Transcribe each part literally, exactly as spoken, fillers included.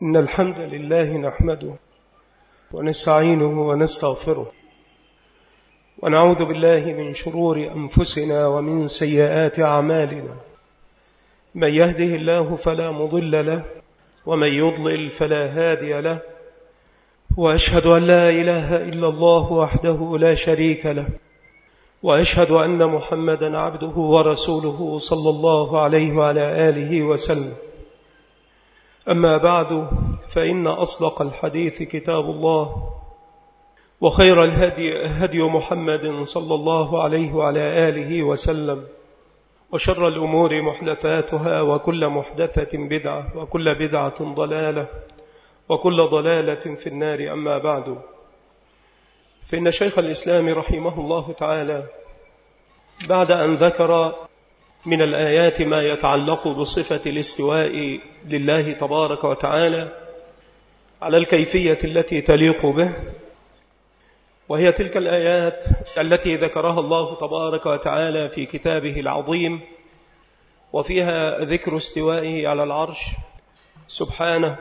إن الحمد لله نحمده ونستعينه ونستغفره ونعوذ بالله من شرور أنفسنا ومن سيئات أعمالنا. من يهده الله فلا مضل له ومن يضلل فلا هادي له، وأشهد أن لا إله إلا الله وحده لا شريك له، وأشهد أن محمدا عبده ورسوله صلى الله عليه وعلى آله وسلم. أما بعد، فإن أصدق الحديث كتاب الله، وخير الهدي هدي محمد صلى الله عليه وعلى آله وسلم، وشر الأمور محدثاتها، وكل محدثة بدعة، وكل بدعة ضلالة، وكل ضلالة في النار. أما بعد، فإن شيخ الإسلام رحمه الله تعالى بعد أن ذكر من الآيات ما يتعلق بصفة الاستواء لله تبارك وتعالى على الكيفية التي تليق به، وهي تلك الآيات التي ذكرها الله تبارك وتعالى في كتابه العظيم، وفيها ذكر استوائه على العرش سبحانه،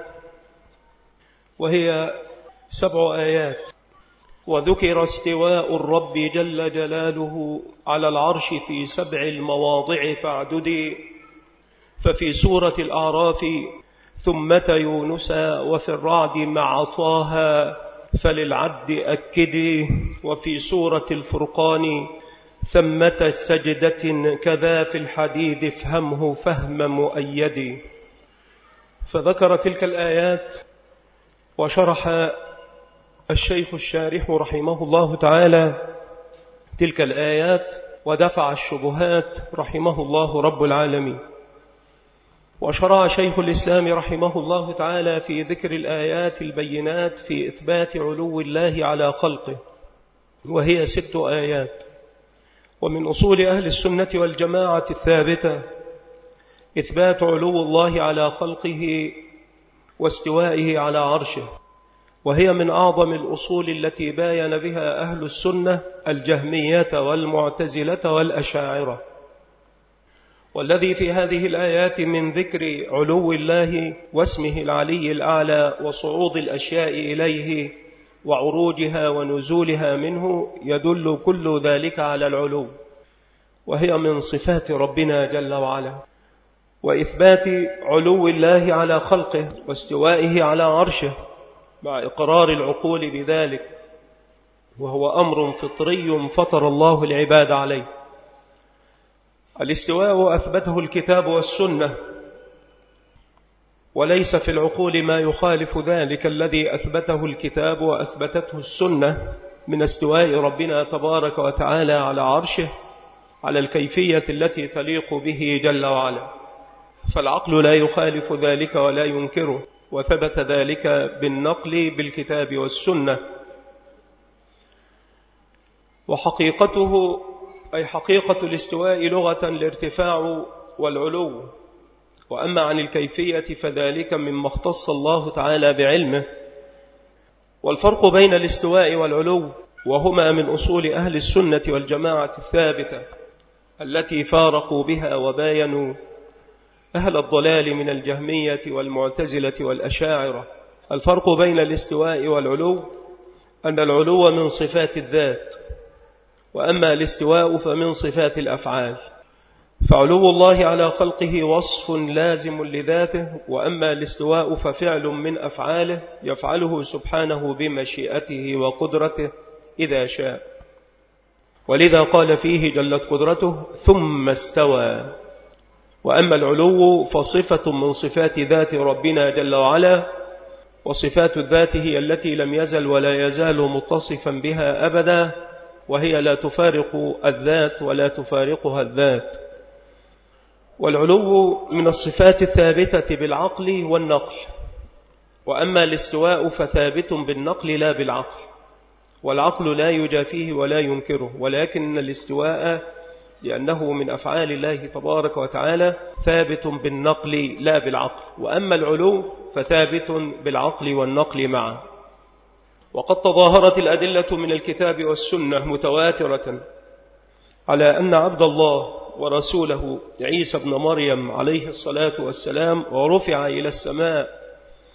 وهي سبع آيات. وذكر استواء الرب جل جلاله على العرش في سبع المواضع فاعددي، ففي سورة الأعراف ثمة يونس، وفي الرعد مع طه فللعبد أكدي، وفي سورة الفرقان ثمة سجدة كذا في الحديد افهمه فهم مؤيدي. فذكر تلك الآيات، وشرح الشيخ الشارح رحمه الله تعالى تلك الآيات، ودفع الشبهات رحمه الله رب العالمين. وشرع شيخ الإسلام رحمه الله تعالى في ذكر الآيات البينات في إثبات علو الله على خلقه، وهي ست آيات. ومن أصول أهل السنة والجماعة الثابتة إثبات علو الله على خلقه واستوائه على عرشه، وهي من أعظم الأصول التي باين بها أهل السنة الجهمية والمعتزلة والأشاعرة. والذي في هذه الآيات من ذكر علو الله واسمه العلي الأعلى وصعود الأشياء إليه وعروجها ونزولها منه يدل كل ذلك على العلو، وهي من صفات ربنا جل وعلا. وإثبات علو الله على خلقه واستوائه على عرشه مع إقرار العقول بذلك، وهو أمر فطري فطر الله العباد عليه. الاستواء أثبته الكتاب والسنة، وليس في العقول ما يخالف ذلك الذي أثبته الكتاب وأثبتته السنة من استواء ربنا تبارك وتعالى على عرشه على الكيفية التي تليق به جل وعلا. فالعقل لا يخالف ذلك ولا ينكره، وثبت ذلك بالنقل بالكتاب والسنة. وحقيقته أي حقيقة الاستواء لغة الارتفاع والعلو، وأما عن الكيفية فذلك مما اختص الله تعالى بعلمه. والفرق بين الاستواء والعلو، وهما من أصول أهل السنة والجماعة الثابتة التي فارقوا بها وباينوا أهل الضلال من الجهمية والمعتزلة والأشاعرة. الفرق بين الاستواء والعلو أن العلو من صفات الذات، وأما الاستواء فمن صفات الأفعال. فعلو الله على خلقه وصف لازم لذاته، وأما الاستواء ففعل من أفعاله يفعله سبحانه بمشيئته وقدرته إذا شاء. ولذا قال فيه جلت قدرته ثم استوى. وأما العلو فصفة من صفات ذات ربنا جل وعلا، وصفات الذات هي التي لم يزل ولا يزال متصفا بها أبدا، وهي لا تفارق الذات ولا تفارقها الذات. والعلو من الصفات الثابتة بالعقل والنقل، وأما الاستواء فثابت بالنقل لا بالعقل، والعقل لا يجافيه ولا ينكره، ولكن الاستواء لأنه من أفعال الله تبارك وتعالى ثابت بالنقل لا بالعقل، وأما العلو فثابت بالعقل والنقل معا. وقد تظاهرت الأدلة من الكتاب والسنة متواترة على أن عبد الله ورسوله عيسى بن مريم عليه الصلاة والسلام ورفع إلى السماء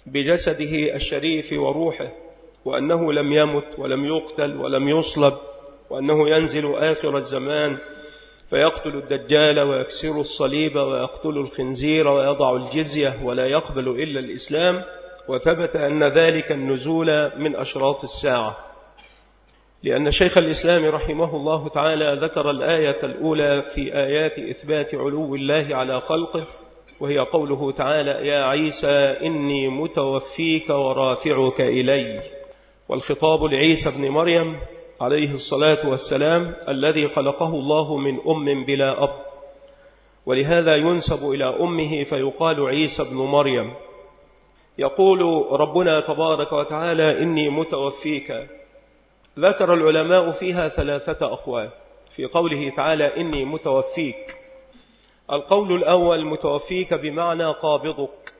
بجسده الشريف وروحه، وأنه لم يمت ولم يقتل ولم يصلب، وأنه ينزل آخر الزمان فيقتل الدجال ويكسر الصليب ويقتل الخنزير ويضع الجزية ولا يقبل إلا الإسلام. وثبت أن ذلك النزول من أشراط الساعة، لأن شيخ الإسلام رحمه الله تعالى ذكر الآية الأولى في آيات إثبات علو الله على خلقه، وهي قوله تعالى: يا عيسى إني متوفيك ورافعك إلي، والخطاب لعيسى بن مريم عليه الصلاة والسلام الذي خلقه الله من أم بلا أب، ولهذا ينسب إلى أمه فيقال عيسى بن مريم. يقول ربنا تبارك وتعالى: إني متوفيك. ذكر العلماء فيها ثلاثة أقوال في قوله تعالى: إني متوفيك. القول الأول: متوفيك بمعنى قابضك،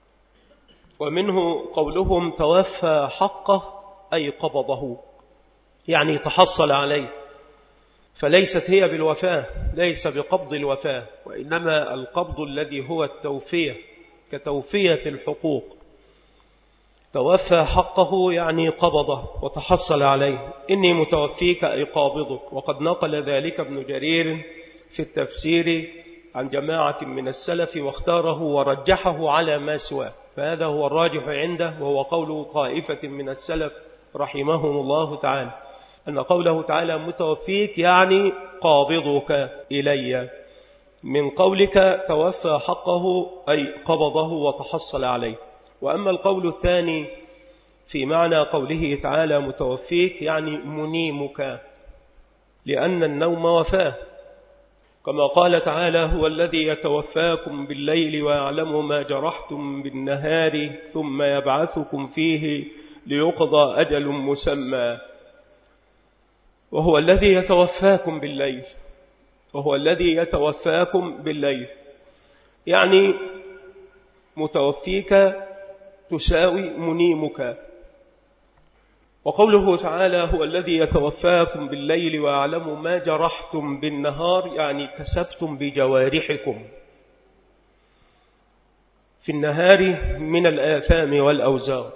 ومنه قولهم توفى حقه أي قبضه، يعني تحصل عليه، فليست هي بالوفاة، ليس بقبض الوفاة، وإنما القبض الذي هو التوفية كتوفية الحقوق. توفى حقه يعني قبضه وتحصل عليه. إني متوفيك أي قابضك. وقد نقل ذلك ابن جرير في التفسير عن جماعة من السلف واختاره ورجحه على ما سواه، فهذا هو الراجح عنده، وهو قول طائفة من السلف رحمهم الله تعالى، أن قوله تعالى متوفيك يعني قابضك إلي، من قولك توفى حقه أي قبضه وتحصل عليه. وأما القول الثاني في معنى قوله تعالى متوفيك يعني منيمك، لأن النوم وفاه، كما قال تعالى: هو الذي يتوفاكم بالليل ويعلم ما جرحتم بالنهار ثم يبعثكم فيه ليقضى أجل مسمى. وهو الذي يتوفاكم بالليل، وهو الذي يتوفاكم بالليل يعني متوفيك تساوي منيمك. وقوله تعالى: هو الذي يتوفاكم بالليل ويعلم ما جرحتم بالنهار يعني كسبتم بجوارحكم في النهار من الآثام والأوزار.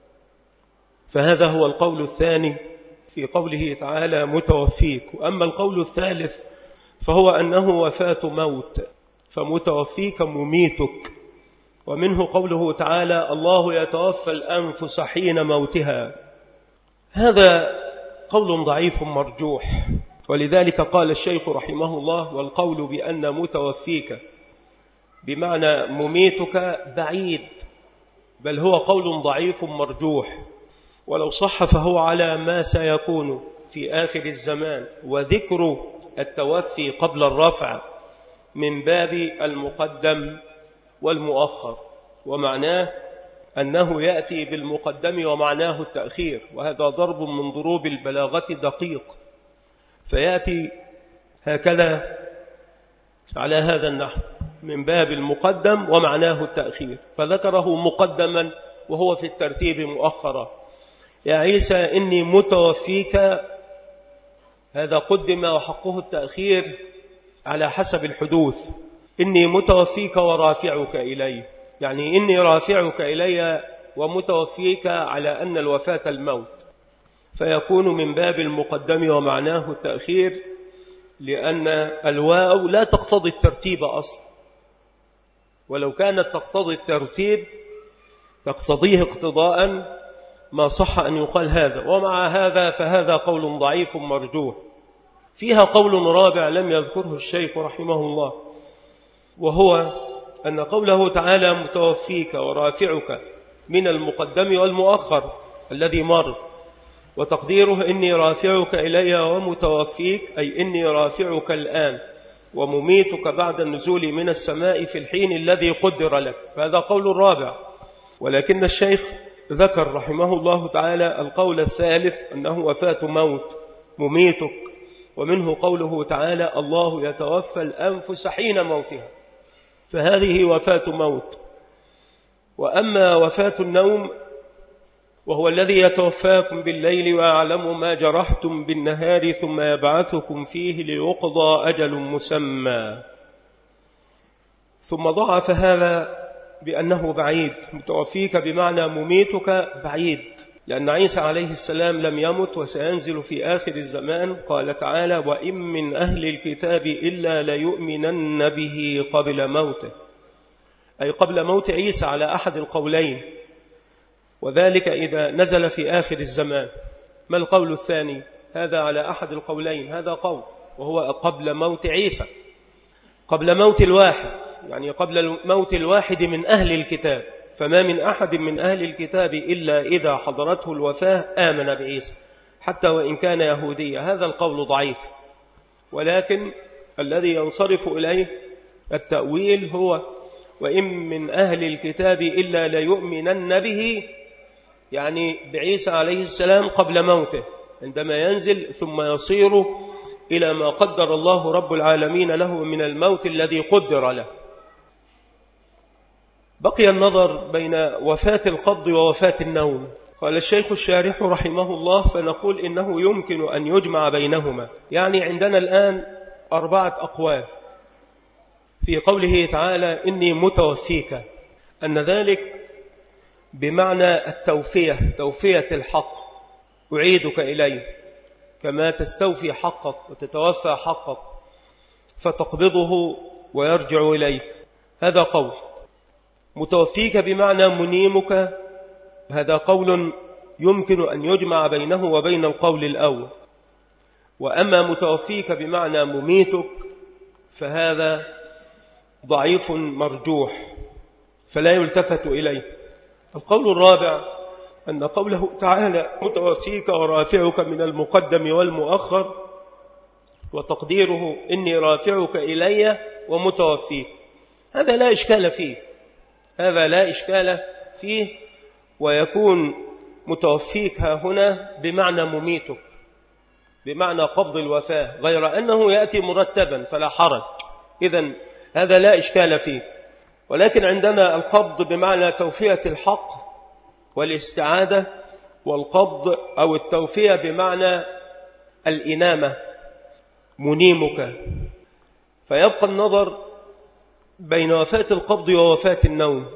فهذا هو القول الثاني في قوله تعالى متوفيك. وأما القول الثالث فهو أنه وفاة موت، فمتوفيك مميتك. ومنه قوله تعالى: الله يتوفى الأنفس حين موتها. هذا قول ضعيف مرجوح، ولذلك قال الشيخ رحمه الله: والقول بأن متوفيك بمعنى مميتك بعيد، بل هو قول ضعيف مرجوح، ولو صح فهو على ما سيكون في آخر الزمان. وذكر التوفي قبل الرفع من باب المقدم والمؤخر، ومعناه أنه يأتي بالمقدم ومعناه التأخير، وهذا ضرب من ضروب البلاغة دقيق، فيأتي هكذا على هذا النحو من باب المقدم ومعناه التأخير، فذكره مقدما وهو في الترتيب مؤخرا. يا عيسى إني متوفيك، هذا قدم وحقه التأخير على حسب الحدوث. إني متوفيك ورافعك إلي، يعني إني رافعك إلي ومتوفيك على أن الوفاة الموت، فيكون من باب المقدم ومعناه التأخير، لأن الواو لا تقتضي الترتيب أصلا، ولو كانت تقتضي الترتيب تقتضيه اقتضاء ما صح أن يقال هذا. ومع هذا فهذا قول ضعيف مرجوح. فيها قول رابع لم يذكره الشيخ رحمه الله، وهو أن قوله تعالى متوفيك ورافعك من المقدم والمؤخر الذي مر، وتقديره إني رافعك إلي ومتوفيك أي إني رافعك الآن ومميتك بعد النزول من السماء في الحين الذي قدر لك. فهذا قول رابع، ولكن الشيخ ذكر رحمه الله تعالى القول الثالث أنه وفاة موت مميتك، ومنه قوله تعالى الله يتوفى الأنفس حين موتها، فهذه وفاة موت. وأما وفاة النوم وهو الذي يتوفاكم بالليل ويعلم ما جرحتم بالنهار ثم يبعثكم فيه ليقضى أجل مسمى. ثم ضعف هذا بأنه بعيد، متوفيك بمعنى مميتك بعيد، لأن عيسى عليه السلام لم يمت وسينزل في آخر الزمان. قال تعالى: وإن من أهل الكتاب إلا ليؤمنن به قبل موته، أي قبل موت عيسى على أحد القولين، وذلك إذا نزل في آخر الزمان. ما القول الثاني؟ هذا على أحد القولين، هذا قول وهو قبل موت عيسى، قبل موت الواحد، يعني قبل موت الواحد من أهل الكتاب. فما من أحد من أهل الكتاب إلا إذا حضرته الوفاة آمن بعيسى، حتى وإن كان يهوديا. هذا القول ضعيف، ولكن الذي ينصرف إليه التأويل هو: وإن من أهل الكتاب إلا ليؤمنن به، يعني بعيسى عليه السلام قبل موته، عندما ينزل ثم يصير إلى ما قدر الله رب العالمين له من الموت الذي قدر له. بقي النظر بين وفاة القبض ووفاة النوم. قال الشيخ الشارح رحمه الله: فنقول إنه يمكن أن يجمع بينهما. يعني عندنا الآن أربعة أقوال في قوله تعالى: إني متوفيك، أن ذلك بمعنى التوفية، توفية الحق، أعيدك إليه كما تستوفي حقك وتتوفى حقك فتقبضه ويرجع إليك. هذا قول. متوفيك بمعنى منيمك، هذا قول يمكن أن يجمع بينه وبين القول الأول. وأما متوفيك بمعنى مميتك فهذا ضعيف مرجوح فلا يلتفت إليه. القول الرابع أن قوله تعالى: متوفيك ورافعك من المقدم والمؤخر، وتقديره: إني رافعك إلي ومتوفيك، هذا لا إشكال فيه، هذا لا إشكال فيه ويكون متوفيك هنا بمعنى مميتك، بمعنى قبض الوفاة، غير أنه يأتي مرتبا فلا حرج، إذن هذا لا إشكال فيه. ولكن عندنا القبض بمعنى توفية الحق والاستعادة، والقبض أو التوفية بمعنى الإنامة، منيمك. فيبقى النظر بين وفاة القبض ووفاة النوم،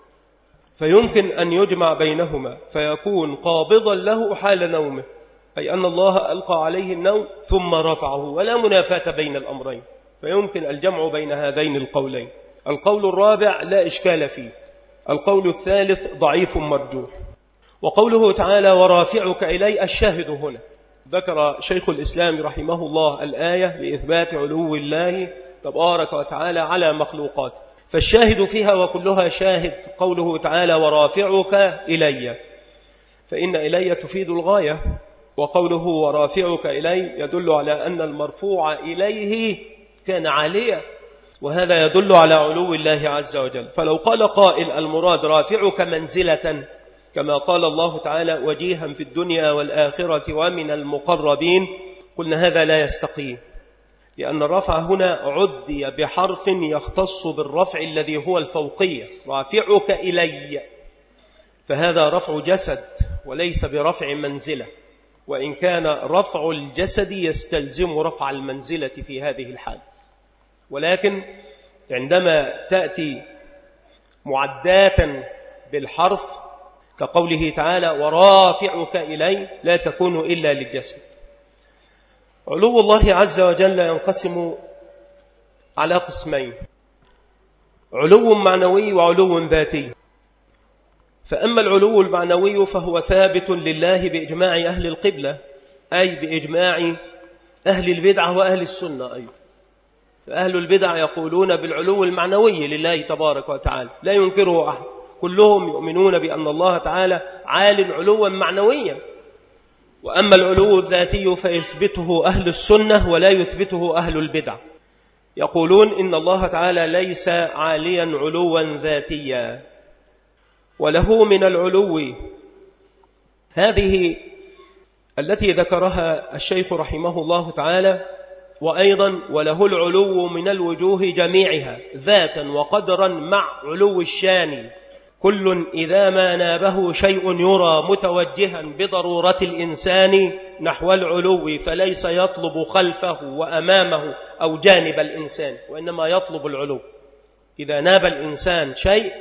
فيمكن أن يجمع بينهما فيكون قابضا له حال نومه، أي أن الله ألقى عليه النوم ثم رفعه، ولا منافاة بين الأمرين، فيمكن الجمع بين هذين القولين. القول الرابع لا إشكال فيه. القول الثالث ضعيف مرجوح. وقوله تعالى: ورافعك إلي، الشاهد هنا ذكر شيخ الإسلام رحمه الله الآية لإثبات علو الله تبارك وتعالى على مخلوقات، فالشاهد فيها وكلها شاهد قوله تعالى: ورافعك إلي، فإن إلي تفيد الغاية، وقوله ورافعك إلي يدل على أن المرفوع إليه كان عاليا، وهذا يدل على علو الله عز وجل. فلو قال قائل: المراد رافعك منزلة، كما قال الله تعالى: وجيها في الدنيا والآخرة ومن المقربين، قلنا هذا لا يستقيم، لأن الرفع هنا عدي بحرف يختص بالرفع الذي هو الفوقية، رافعك إلي، فهذا رفع جسد وليس برفع منزلة، وإن كان رفع الجسد يستلزم رفع المنزلة في هذه الحال. ولكن عندما تأتي معداة بالحرف كقوله تعالى: ورافعك إلي، لا تكون إلا للجسد. علو الله عز وجل ينقسم على قسمين: علو معنوي وعلو ذاتي. فأما العلو المعنوي فهو ثابت لله بإجماع أهل القبلة، أي بإجماع أهل البدعة وأهل السنة أيضا. فأهل البدع يقولون بالعلو المعنوي لله تبارك وتعالى، لا ينكره أحد، كلهم يؤمنون بأن الله تعالى عال علوا معنويا. وأما العلو الذاتي فيثبته أهل السنة ولا يثبته أهل البدع، يقولون إن الله تعالى ليس عاليا علوا ذاتيا، وله من العلو هذه التي ذكرها الشيخ رحمه الله تعالى، وأيضا وله العلو من الوجوه جميعها ذاتا وقدرا مع علو الشان، كل إذا ما نابه شيء يرى متوجها بضرورة الإنسان نحو العلو، فليس يطلب خلفه وأمامه أو جانب الإنسان، وإنما يطلب العلو. إذا ناب الإنسان شيء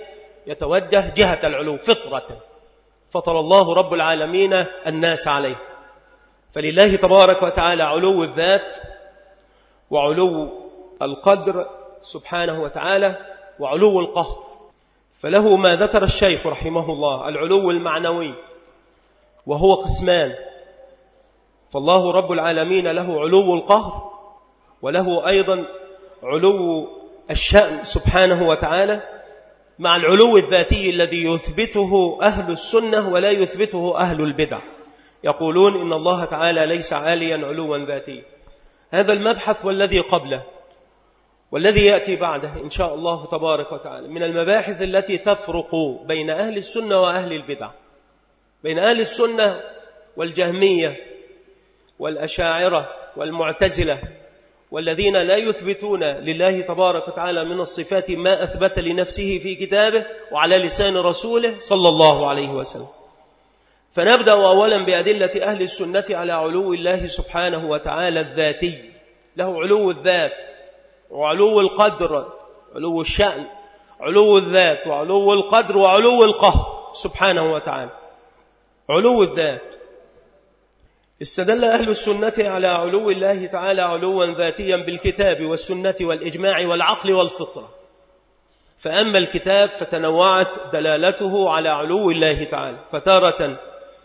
يتوجه جهة العلو فطرة فطر الله رب العالمين الناس عليه. فلله تبارك وتعالى علو الذات وعلو القدر سبحانه وتعالى وعلو القهر. فله ما ذكر الشيخ رحمه الله العلو المعنوي وهو قسمان، فالله رب العالمين له علو القهر وله أيضا علو الشأن سبحانه وتعالى، مع العلو الذاتي الذي يثبته أهل السنة ولا يثبته أهل البدع. يقولون إن الله تعالى ليس عاليا علوا ذاتيا. هذا المبحث والذي قبله والذي يأتي بعده إن شاء الله تبارك وتعالى من المباحث التي تفرق بين أهل السنة وأهل البدع، بين أهل السنة والجهمية والأشاعرة والمعتزلة والذين لا يثبتون لله تبارك وتعالى من الصفات ما أثبت لنفسه في كتابه وعلى لسان رسوله صلى الله عليه وسلم. فنبدأ أولا بأدلة أهل السنة على علو الله سبحانه وتعالى الذاتي، له علو الذات وعلو القدر، علو الشأن، علو الذات وعلو القدر وعلو القهر سبحانه وتعالى. علو الذات استدل أهل السنة على علو الله تعالى علوا ذاتيا بالكتاب والسنة والإجماع والعقل والفطرة. فأما الكتاب فتنوعت دلالته على علو الله تعالى، فتارة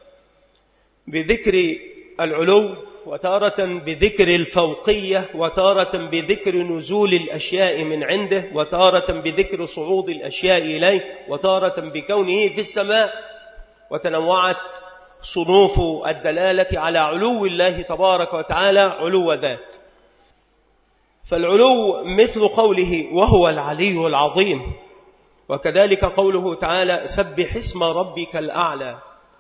بذكر العلو وتارة بذكر الفوقية وتارة بذكر نزول الأشياء من عنده وتارة بذكر صعود الأشياء إليه وتارة بكونه في السماء. وتنوعت صنوف الدلالة على علو الله تبارك وتعالى علو ذات. فالعلو مثل قوله وهو العلي العظيم، وكذلك قوله تعالى سبح اسم ربك الأعلى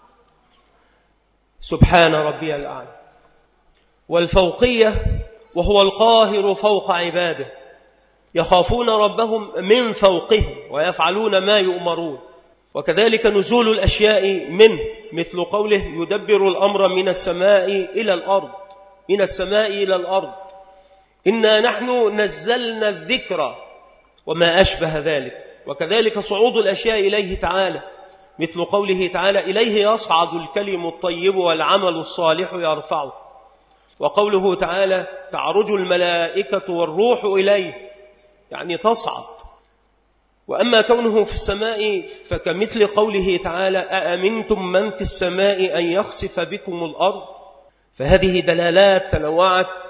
سبحان ربي الأعلى. والفوقية وهو القاهر فوق عباده، يخافون ربهم من فوقهم ويفعلون ما يؤمرون. وكذلك نزول الأشياء منه مثل قوله يدبر الأمر من السماء إلى الأرض، من السماء إلى الأرض إنا نحن نزلنا الذكر وما أشبه ذلك. وكذلك صعود الأشياء إليه تعالى مثل قوله تعالى إليه يصعد الكلم الطيب والعمل الصالح يرفعه. وقوله تعالى تعرج الملائكة والروح إليه، يعني تصعد. وأما كونه في السماء فكمثل قوله تعالى أأمنتم من في السماء أن يخسف بكم الأرض. فهذه دلالات تنوعت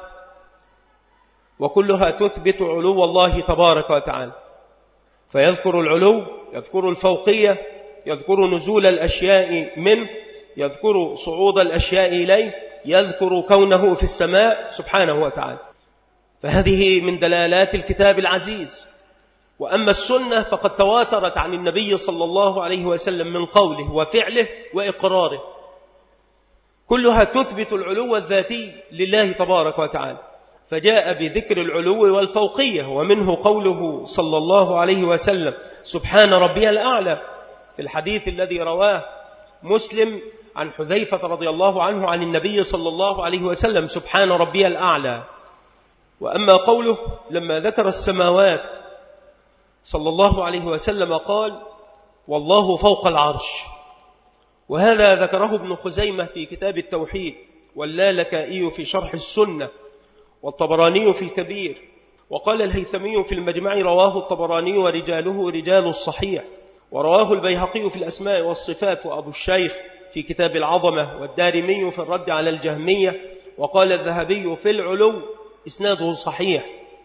وكلها تثبت علو الله تبارك وتعالى. فيذكر العلو، يذكر الفوقية، يذكر نزول الأشياء منه، يذكر صعود الأشياء إليه، يذكر كونه في السماء سبحانه وتعالى. فهذه من دلالات الكتاب العزيز. وأما السنة فقد تواترت عن النبي صلى الله عليه وسلم من قوله وفعله وإقراره، كلها تثبت العلو الذاتي لله تبارك وتعالى. فجاء بذكر العلو والفوقية، ومنه قوله صلى الله عليه وسلم سبحان ربي الأعلى في الحديث الذي رواه مسلم عن حذيفة رضي الله عنه عن النبي صلى الله عليه وسلم سبحان ربي الأعلى. وأما قوله لما ذكر السماوات صلى الله عليه وسلم قال والله فوق العرش. وهذا ذكره ابن خزيمة في كتاب التوحيد، واللالكائي في شرح السنة، والطبراني في الكبير. وقال الهيثمي في المجمع رواه الطبراني ورجاله رجال الصحيح، ورواه البيهقي في الأسماء والصفات، وأبو الشيخ في كتاب العظمة، والدارمي في الرد على الجهمية. وقال الذهبي في العلو إسناده صحيح.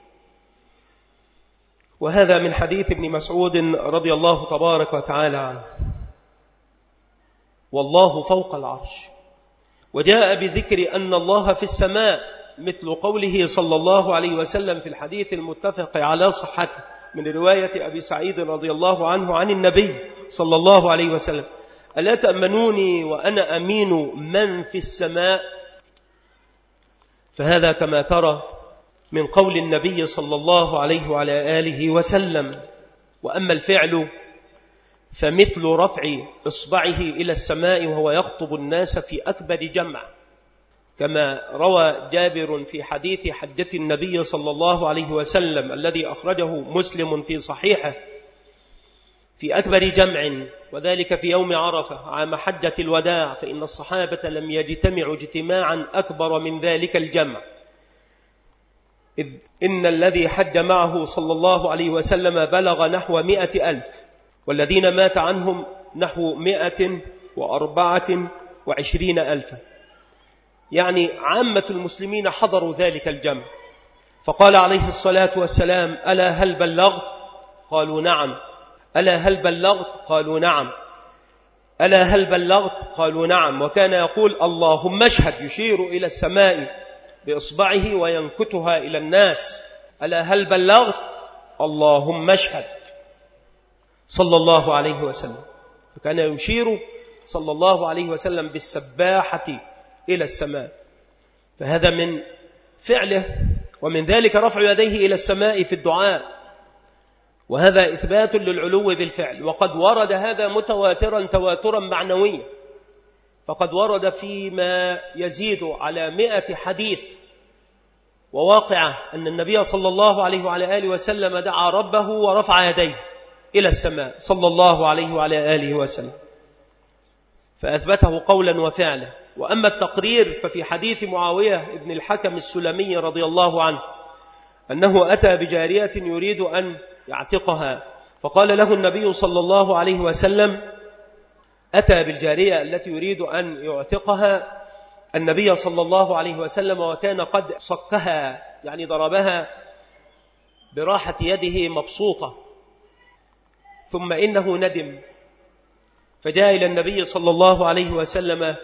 وهذا من حديث ابن مسعود رضي الله تبارك وتعالى عنه والله فوق العرش. وجاء بذكر أن الله في السماء مثل قوله صلى الله عليه وسلم في الحديث المتفق على صحته من رواية أبي سعيد رضي الله عنه عن النبي صلى الله عليه وسلم ألا تأمنوني وأنا أمين من في السماء. فهذا كما ترى من قول النبي صلى الله عليه وعلى آله وسلم. وأما الفعل فمثل رفع إصبعه إلى السماء وهو يخطب الناس في أكبر جمع، كما روى جابر في حديث حجة النبي صلى الله عليه وسلم الذي أخرجه مسلم في صحيحه في أكبر جمع، وذلك في يوم عرفة عام حجة الوداع، فإن الصحابة لم يجتمعوا اجتماعا أكبر من ذلك الجمع، إذ إن الذي حج معه صلى الله عليه وسلم بلغ نحو مئة ألف، والذين مات عنهم نحو مئة وأربعة وعشرين ألفا، يعني عامة المسلمين حضروا ذلك الجمع. فقال عليه الصلاة والسلام: ألا هل بلغت؟ قالوا نعم. ألا هل بلغت؟ قالوا نعم. ألا هل بلغت؟ قالوا نعم. وكان يقول: اللهم اشهد، يشير إلى السماء بإصبعه وينكتها إلى الناس: ألا هل بلغت؟ اللهم اشهد، صلى الله عليه وسلم. فكان يشير صلى الله عليه وسلم بالسباحة إلى السماء. فهذا من فعله، ومن ذلك رفع يديه إلى السماء في الدعاء، وهذا إثبات للعلو بالفعل. وقد ورد هذا متواترا تواترا معنويا، فقد ورد فيما يزيد على مئة حديث وواقعة أن النبي صلى الله عليه وعلى آله وسلم دعا ربه ورفع يديه إلى السماء صلى الله عليه وعلى آله وسلم، فأثبته قولا وفعلا. وأما التقرير ففي حديث معاوية ابن الحكم السلمي رضي الله عنه أنه أتى بجارية يريد أن يعتقها، فقال له النبي صلى الله عليه وسلم، أتى بالجارية التي يريد أن يعتقها النبي صلى الله عليه وسلم وكان قد صكها، يعني ضربها براحة يده مبسوطة، ثم إنه ندم فجاء إلى النبي صلى الله عليه وسلم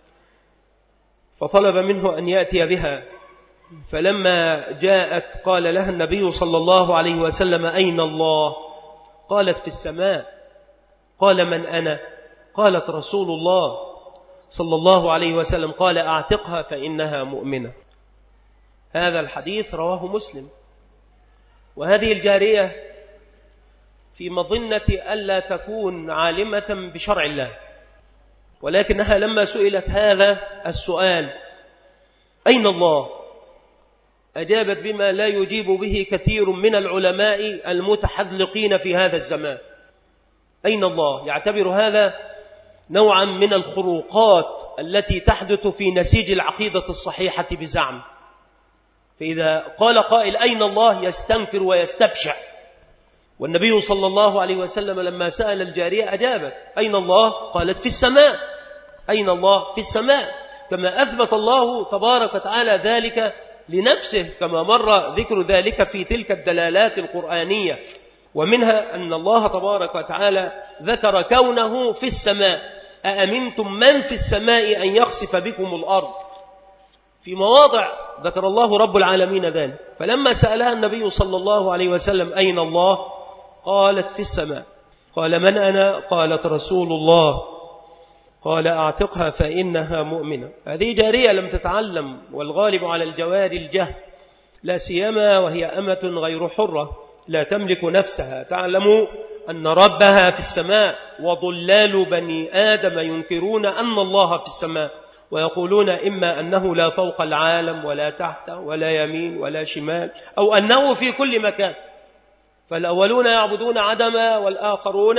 فطلب منه أن يأتي بها. فلما جاءت قال لها النبي صلى الله عليه وسلم: أين الله؟ قالت: في السماء. قال: من أنا؟ قالت: رسول الله صلى الله عليه وسلم. قال: أعتقها فإنها مؤمنة. هذا الحديث رواه مسلم. وهذه الجارية في مظنة ألا تكون عالمة بشرع الله، ولكنها لما سئلت هذا السؤال: أين الله؟ أجابت بما لا يجيب به كثير من العلماء المتحذلقين في هذا الزمان: أين الله؟ يعتبر هذا نوعا من الخروقات التي تحدث في نسيج العقيدة الصحيحة بزعم. فإذا قال قائل أين الله يستنكر ويستبشع. والنبي صلى الله عليه وسلم لما سأل الجارية أجابت: أين الله؟ قالت: في السماء. أين الله؟ في السماء، كما أثبت الله تبارك وتعالى ذلك لنفسه، كما مر ذكر ذلك في تلك الدلالات القرآنية. ومنها أن الله تبارك وتعالى ذكر كونه في السماء: أأمنتم من في السماء أن يخسف بكم الأرض. في مواضع ذكر الله رب العالمين ذلك. فلما سألها النبي صلى الله عليه وسلم: أين الله؟ قالت: في السماء. قال: من أنا؟ قالت: رسول الله. قال: أعتقها فإنها مؤمنة. هذه جارية لم تتعلم، والغالب على الجواري الجهل، لا سيما وهي أمة غير حرة لا تملك نفسها، تعلم أن ربها في السماء. وضلال بني آدم ينكرون أن الله في السماء، ويقولون إما أنه لا فوق العالم ولا تحت ولا يمين ولا شمال، أو أنه في كل مكان. فالأولون يعبدون عدما، والآخرون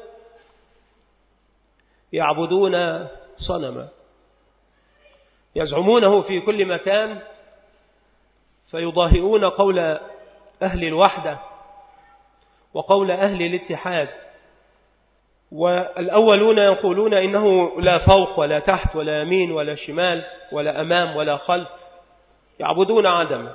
يعبدون صنما، يزعمونه في كل مكان، فيضاهئون قول أهل الوحدة وقول أهل الاتحاد. والأولون يقولون إنه لا فوق ولا تحت ولا يمين ولا شمال ولا أمام ولا خلف، يعبدون عدما.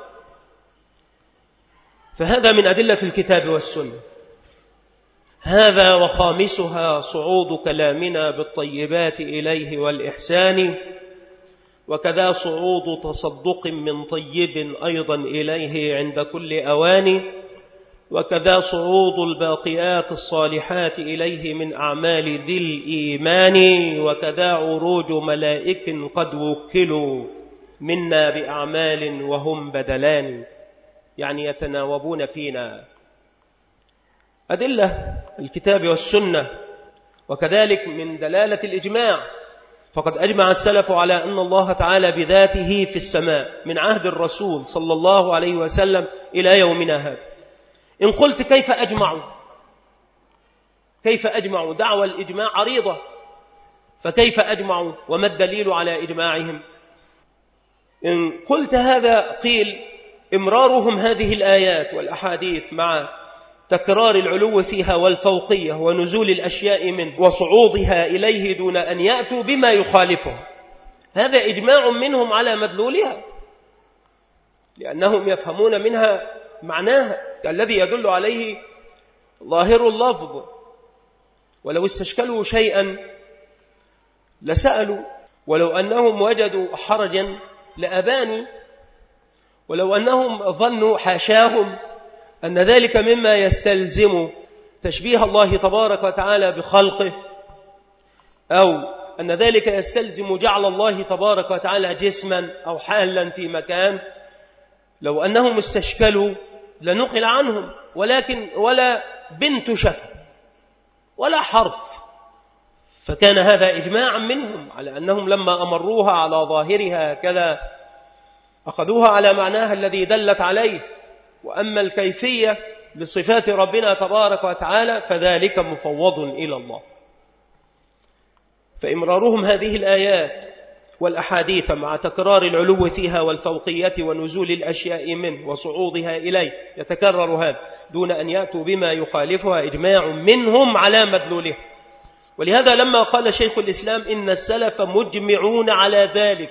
فهذا من أدلة الكتاب والسنة. هذا وخامسها صعود كلامنا بالطيبات إليه والإحسان، وكذا صعود تصدق من طيب أيضا إليه عند كل أوان، وكذا صعود الباقيات الصالحات إليه من أعمال ذي الإيمان، وكذا عروج ملائك قد وكلوا منا بأعمال وهم بدلان، يعني يتناوبون فينا. أدلة الكتاب والسنة. وكذلك من دلالة الإجماع، فقد أجمع السلف على أن الله تعالى بذاته في السماء من عهد الرسول صلى الله عليه وسلم إلى يومنا هذا. إن قلت كيف أجمعوا؟ كيف أجمعوا؟ دعوى الإجماع عريضة، فكيف أجمعوا وما الدليل على إجماعهم؟ إن قلت هذا قيل إمرارهم هذه الآيات والأحاديث مع تكرار العلو فيها والفوقية ونزول الأشياء منه وصعودها إليه دون أن يأتوا بما يخالفه، هذا إجماع منهم على مدلولها، لأنهم يفهمون منها معناها الذي يدل عليه ظاهر اللفظ. ولو استشكلوا شيئا لسألوا، ولو أنهم وجدوا حرجا لأبانوا، ولو أنهم ظنوا حاشاهم أن ذلك مما يستلزم تشبيه الله تبارك وتعالى بخلقه، أو أن ذلك يستلزم جعل الله تبارك وتعالى جسما أو حالا في مكان، لو أنهم استشكلوا لنقل عنهم، ولكن ولا بنت شفا ولا حرف، فكان هذا إجماعا منهم على أنهم لما أمروها على ظاهرها كذا أخذوها على معناها الذي دلت عليه. وأما الكيفية لصفات ربنا تبارك وتعالى فذلك مفوض إلى الله. فإمرارهم هذه الآيات والأحاديث مع تكرار العلو فيها والفوقية ونزول الأشياء منه وصعودها إليه يتكرر هذا دون أن يأتوا بما يخالفها إجماع منهم على مدلوله. ولهذا لما قال شيخ الإسلام إن السلف مجمعون على ذلك،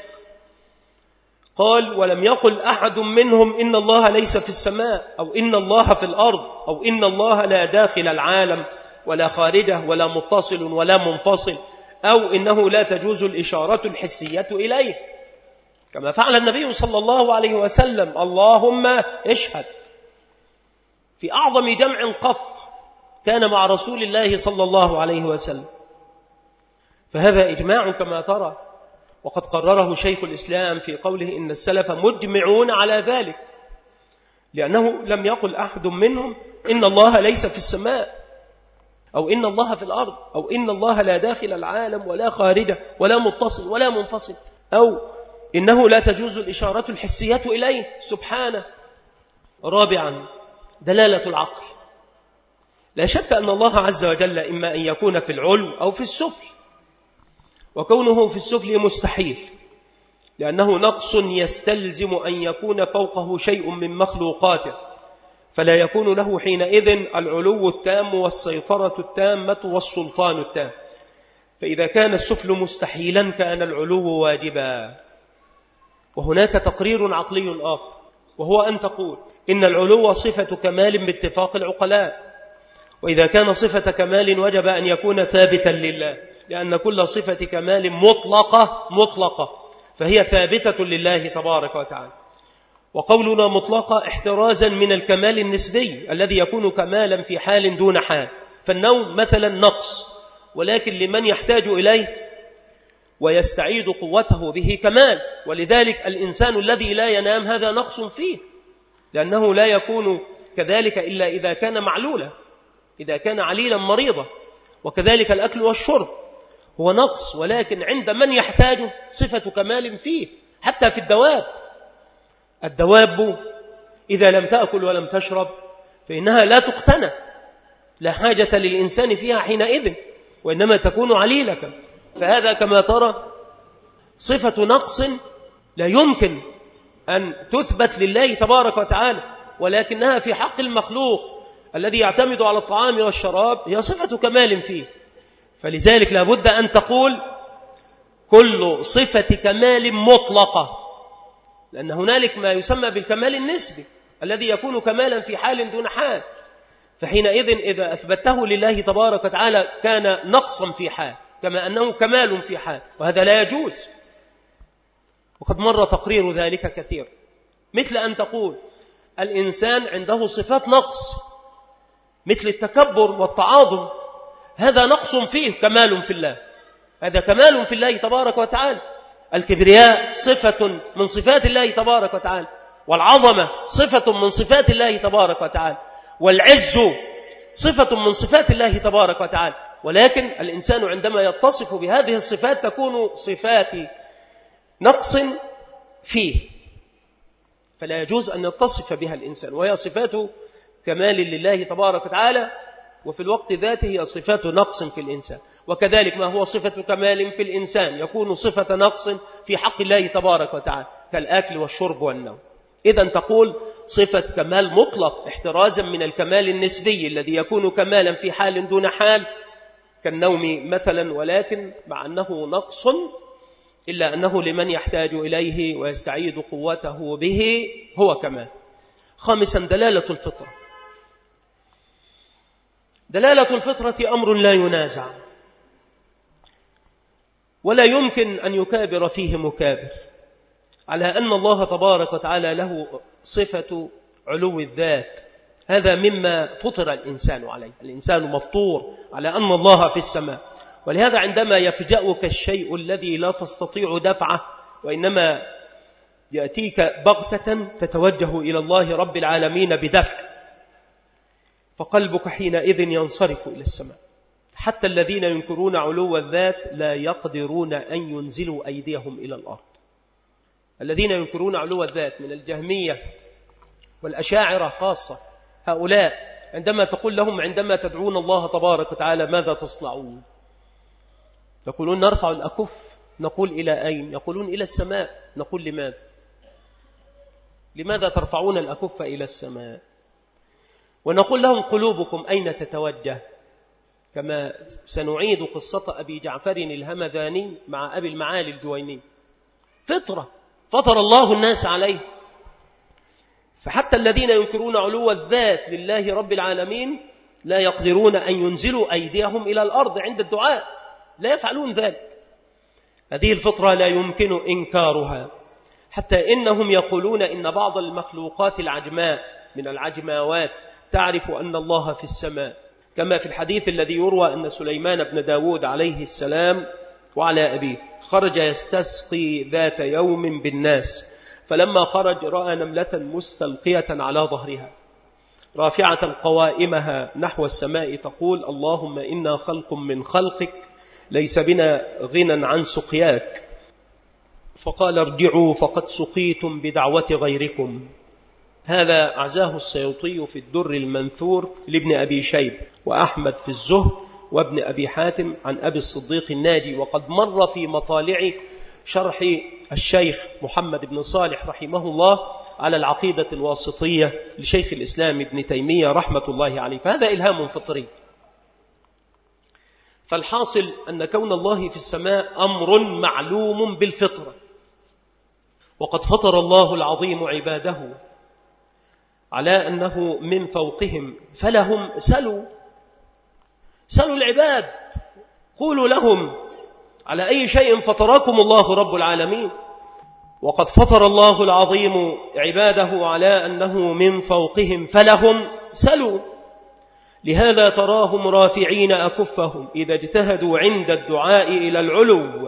قال ولم يقل أحد منهم إن الله ليس في السماء، أو إن الله في الأرض، أو إن الله لا داخل العالم ولا خارجه ولا متصل ولا منفصل، أو إنه لا تجوز الإشارة الحسية إليه، كما فعل النبي صلى الله عليه وسلم. اللهم اشهد في أعظم جمع قط كان مع رسول الله صلى الله عليه وسلم، فهذا إجماع كما ترى، وقد قرره شيخ الإسلام في قوله إن السلف مجمعون على ذلك، لأنه لم يقل أحد منهم إن الله ليس في السماء، أو إن الله في الأرض، أو إن الله لا داخل العالم ولا خارجه ولا متصل ولا منفصل، أو إنه لا تجوز الإشارة الحسية إليه سبحانه. رابعا دلالة العقل. لا شك أن الله عز وجل إما أن يكون في العلو أو في السفل، وكونه في السفل مستحيل، لأنه نقص يستلزم أن يكون فوقه شيء من مخلوقاته، فلا يكون له حينئذ العلو التام والسيطرة التامة والسلطان التام. فإذا كان السفل مستحيلا كان العلو واجبا. وهناك تقرير عقلي آخر، وهو أن تقول إن العلو صفة كمال باتفاق العقلاء، وإذا كان صفة كمال وجب أن يكون ثابتا لله، لأن كل صفة كمال مطلقة مطلقة فهي ثابتة لله تبارك وتعالى. وقولنا مطلقة احترازا من الكمال النسبي الذي يكون كمالا في حال دون حال، فالنوم مثلا نقص، ولكن لمن يحتاج إليه ويستعيد قوته به كمال. ولذلك الإنسان الذي لا ينام هذا نقص فيه، لأنه لا يكون كذلك إلا إذا كان معلولا، إذا كان عليلا مريضا. وكذلك الأكل والشرب هو نقص، ولكن عند من يحتاج صفة كمال فيه. حتى في الدواب، الدواب إذا لم تأكل ولم تشرب فإنها لا تقتنى، لا حاجة للإنسان فيها حينئذ، وإنما تكون عليلة. فهذا كما ترى صفة نقص لا يمكن أن تثبت لله تبارك وتعالى، ولكنها في حق المخلوق الذي يعتمد على الطعام والشراب هي صفة كمال فيه. فلذلك لابد أن تقول كل صفة كمال مطلقة، لأن هنالك ما يسمى بالكمال النسبي الذي يكون كمالا في حال دون حال، فحينئذ إذا أثبته لله تبارك وتعالى كان نقصا في حال كما أنه كمال في حال، وهذا لا يجوز. وقد مر تقرير ذلك كثير، مثل أن تقول الإنسان عنده صفات نقص مثل التكبر والتعاظم، هذا نقص فيه كمال في الله، هذا كمال في الله تبارك وتعالى. الكبرياء صفة من صفات الله تبارك وتعالى، والعظمة صفة من صفات الله تبارك وتعالى، والعز صفة من صفات الله تبارك وتعالى. ولكن الإنسان عندما يتصف بهذه الصفات تكون صفات نقص فيه، فلا يجوز أن يتصف بها الإنسان، وهي صفات كمال لله تبارك وتعالى. وفي الوقت ذاته هي صفات نقص في الإنسان، وكذلك ما هو صفة كمال في الإنسان يكون صفة نقص في حق الله تبارك وتعالى كالأكل والشرب والنوم. إذن تقول صفة كمال مطلق احترازا من الكمال النسبي الذي يكون كمالا في حال دون حال كالنوم مثلا، ولكن مع أنه نقص إلا أنه لمن يحتاج إليه ويستعيد قوته به هو كمال. خامسا دلالة الفطرة. دلالة الفطرة أمر لا ينازع ولا يمكن أن يكابر فيه مكابر، على أن الله تبارك وتعالى له صفة علو الذات، هذا مما فطر الإنسان عليه. الإنسان مفطور على أن الله في السماء، ولهذا عندما يفجأك الشيء الذي لا تستطيع دفعه وإنما يأتيك بغتة تتوجه إلى الله رب العالمين بدفع، فقلبك حينئذ ينصرف إلى السماء. حتى الذين ينكرون علو الذات لا يقدرون أن ينزلوا أيديهم إلى الأرض. الذين ينكرون علو الذات من الجهمية والأشاعرة خاصة، هؤلاء عندما تقول لهم عندما تدعون الله تبارك وتعالى ماذا تصنعون؟ يقولون نرفع الأكف. نقول إلى أين؟ يقولون إلى السماء. نقول لماذا؟ لماذا ترفعون الأكف إلى السماء؟ ونقول لهم قلوبكم أين تتوجه؟ كما سنعيد قصة أبي جعفر الهمذاني مع أبي المعالي الجويني. فطرة فطر الله الناس عليه. فحتى الذين ينكرون علو الذات لله رب العالمين لا يقدرون أن ينزلوا أيديهم إلى الأرض عند الدعاء، لا يفعلون ذلك. هذه الفطرة لا يمكن إنكارها، حتى إنهم يقولون إن بعض المخلوقات العجماء من العجماوات تعرف أن الله في السماء، كما في الحديث الذي يروى أن سليمان بن داود عليه السلام وعلى أبيه خرج يستسقي ذات يوم بالناس، فلما خرج رأى نملة مستلقية على ظهرها رافعة قوائمها نحو السماء تقول اللهم إنا خلق من خلقك ليس بنا غنى عن سقياك. فقال ارجعوا فقد سقيتم بدعوة غيركم. هذا أعزاه السيوطي في الدر المنثور لابن أبي شيب وأحمد في الزهد وابن أبي حاتم عن أبي الصديق الناجي، وقد مر في مطالع شرح الشيخ محمد بن صالح رحمه الله على العقيدة الواسطية لشيخ الإسلام ابن تيمية رحمة الله عليه. فهذا إلهام فطري. فالحاصل أن كون الله في السماء أمر معلوم بالفطرة، وقد فطر الله العظيم عباده على أنه من فوقهم، فلهم سلوا سلوا العباد قولوا لهم على أي شيء فطركم الله رب العالمين. وقد فطر الله العظيم عباده على أنه من فوقهم، فلهم سلوا. لهذا تراهم رافعين أكفهم إذا اجتهدوا عند الدعاء إلى العلو.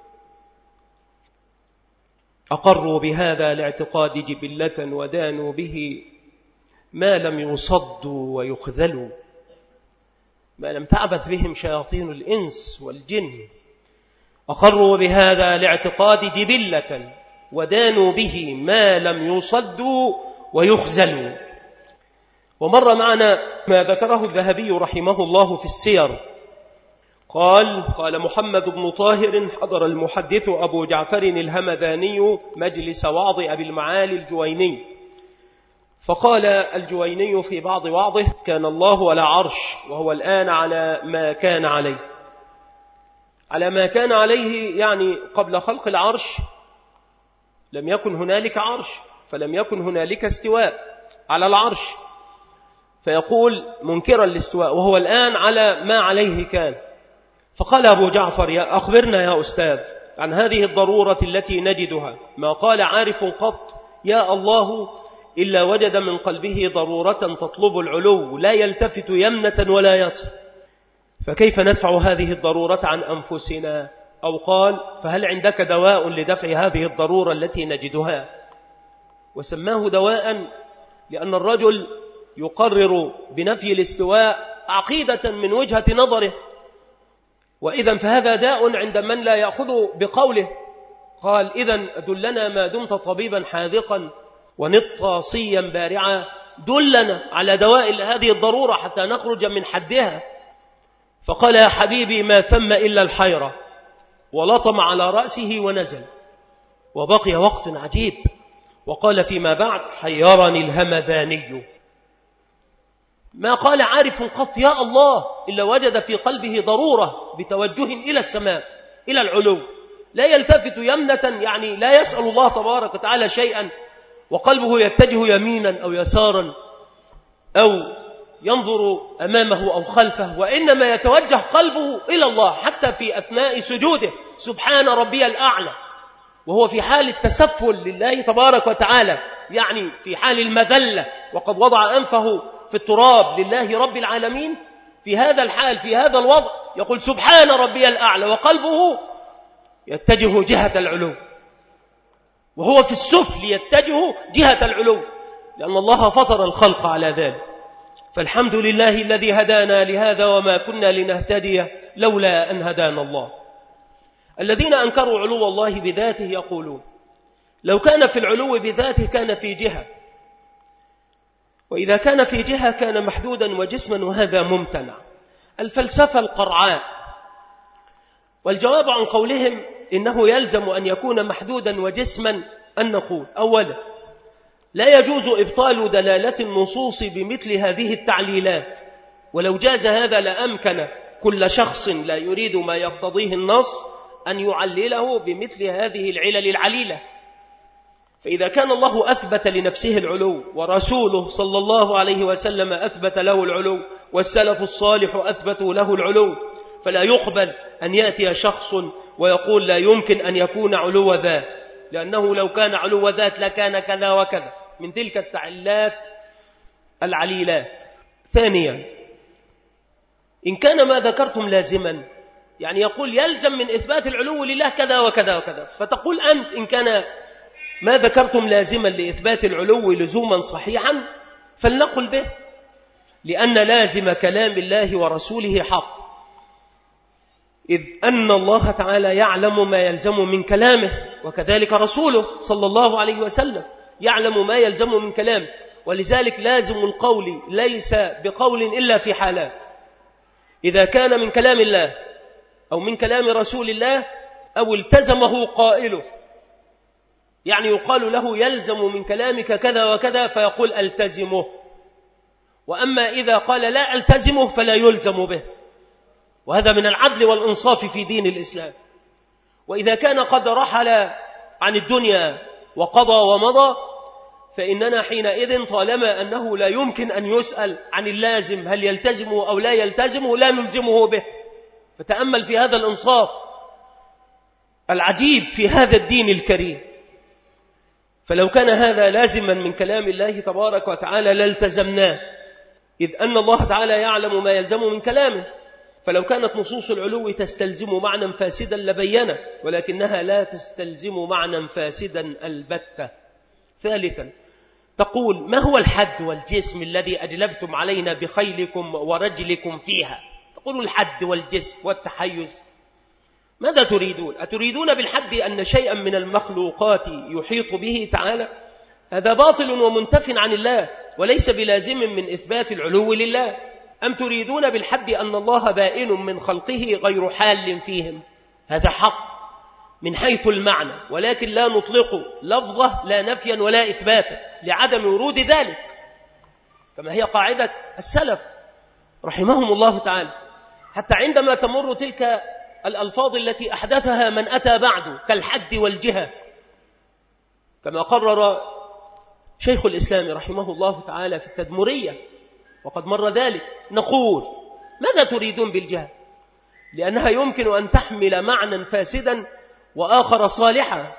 أقروا بهذا لاعتقاد جبلة ودانوا به ما لم يصدوا ويخذلوا، ما لم تعبث بهم شياطين الإنس والجن. أقروا بهذا لاعتقاد جبلة ودانوا به ما لم يصدوا ويخذلوا. ومر معنا ما ذكره الذهبي رحمه الله في السير، قال قال محمد بن طاهر حضر المحدث أبو جعفر الهمذاني مجلس وعظ أبي المعالي الجويني، فقال الجويني في بعض وعظه كان الله على عرش وهو الآن على ما كان عليه. على ما كان عليه يعني قبل خلق العرش لم يكن هنالك عرش، فلم يكن هنالك استواء على العرش، فيقول منكرا الاستواء وهو الآن على ما عليه كان. فقال أبو جعفر يا أخبرنا يا أستاذ عن هذه الضرورة التي نجدها. ما قال عارف قط يا الله إلا وجد من قلبه ضرورة تطلب العلو لا يلتفت يمنة ولا يسر، فكيف ندفع هذه الضرورة عن أنفسنا؟ أو قال فهل عندك دواء لدفع هذه الضرورة التي نجدها؟ وسماه دواء لأن الرجل يقرر بنفي الاستواء عقيدة من وجهة نظره، وإذا فهذا داء عند من لا يأخذ بقوله. قال إذن أدلنا ما دمت طبيبا حاذقا ونطاصيا بارعا دلنا على دواء هذه الضرورة حتى نخرج من حدها. فقال يا حبيبي ما ثم إلا الحيرة، ولطم على رأسه ونزل. وبقي وقت عجيب، وقال فيما بعد حيرني الهمذاني. ما قال عارف قط يا الله إلا وجد في قلبه ضرورة بتوجه إلى السماء إلى العلو، لا يلتفت يمنة، يعني لا يسأل الله تبارك وتعالى شيئا وقلبه يتجه يمينا أو يسارا أو ينظر أمامه أو خلفه، وإنما يتوجه قلبه إلى الله حتى في أثناء سجوده سبحان ربي الأعلى، وهو في حال التسفل لله تبارك وتعالى، يعني في حال المذلة وقد وضع أنفه في التراب لله رب العالمين. في هذا الحال في هذا الوضع يقول سبحان ربي الأعلى وقلبه يتجه جهة العلو، وهو في السفل يتجه جهة العلو، لأن الله فطر الخلق على ذلك. فالحمد لله الذي هدانا لهذا وما كنا لنهتدي لولا أن هدانا الله. الذين أنكروا علو الله بذاته يقولون لو كان في العلو بذاته كان في جهة، وإذا كان في جهة كان محدودا وجسما، وهذا ممتنع. الفلسفة القرعاء. والجواب عن قولهم إنه يلزم أن يكون محدودا وجسما أن نقول أولا لا يجوز إبطال دلالة النصوص بمثل هذه التعليلات، ولو جاز هذا لأمكن كل شخص لا يريد ما يقتضيه النص أن يعلله بمثل هذه العلل العليلة. فإذا كان الله أثبت لنفسه العلو ورسوله صلى الله عليه وسلم أثبت له العلو والسلف الصالح أثبتوا له العلو، فلا يقبل أن يأتي شخص ويقول لا يمكن أن يكون علو ذات، لأنه لو كان علو ذات لكان كذا وكذا من تلك التعليلات العليلات. ثانيا إن كان ما ذكرتم لازما، يعني يقول يلزم من إثبات العلو لله كذا وكذا وكذا، فتقول أنت إن كان ما ذكرتم لازما لإثبات العلو لزوما صحيحا فلنقل به، لأن لازم كلام الله ورسوله حق، إذ أن الله تعالى يعلم ما يلزم من كلامه، وكذلك رسوله صلى الله عليه وسلم يعلم ما يلزم من كلامه. ولذلك لازم القول ليس بقول إلا في حالات: إذا كان من كلام الله أو من كلام رسول الله أو التزمه قائله، يعني يقال له يلزم من كلامك كذا وكذا فيقول ألتزمه، وأما إذا قال لا ألتزمه فلا يلزم به، وهذا من العدل والإنصاف في دين الإسلام. وإذا كان قد رحل عن الدنيا وقضى ومضى فإننا حينئذ طالما أنه لا يمكن أن يسأل عن اللازم هل يلتزمه أو لا يلتزمه لا نلزمه به. فتأمل في هذا الإنصاف العجيب في هذا الدين الكريم. فلو كان هذا لازما من كلام الله تبارك وتعالى لالتزمناه، إذ أن الله تعالى يعلم ما يلزم من كلامه. فلو كانت نصوص العلو تستلزم معنى فاسدا لبينه، ولكنها لا تستلزم معنى فاسدا البتة. ثالثا تقول ما هو الحد والجسم الذي أجلبتم علينا بخيلكم ورجلكم فيها؟ تقول الحد والجسم والتحيز. ماذا تريدون؟ أتريدون بالحد أن شيئا من المخلوقات يحيط به تعالى؟ هذا باطل ومنتف عن الله وليس بلازم من إثبات العلو لله. أم تريدون بالحد أن الله بائن من خلقه غير حال فيهم؟ هذا حق من حيث المعنى، ولكن لا نطلق لفظه لا نفيا ولا إثباتا لعدم ورود ذلك، كما هي قاعدة السلف رحمهم الله تعالى. حتى عندما تمر تلك الألفاظ التي أحدثها من أتى بعده كالحد والجهة، كما قرر شيخ الإسلام رحمه الله تعالى في التدمرية وقد مر ذلك، نقول ماذا تريدون بالجهة؟ لأنها يمكن أن تحمل معنى فاسدا وآخر صالحا،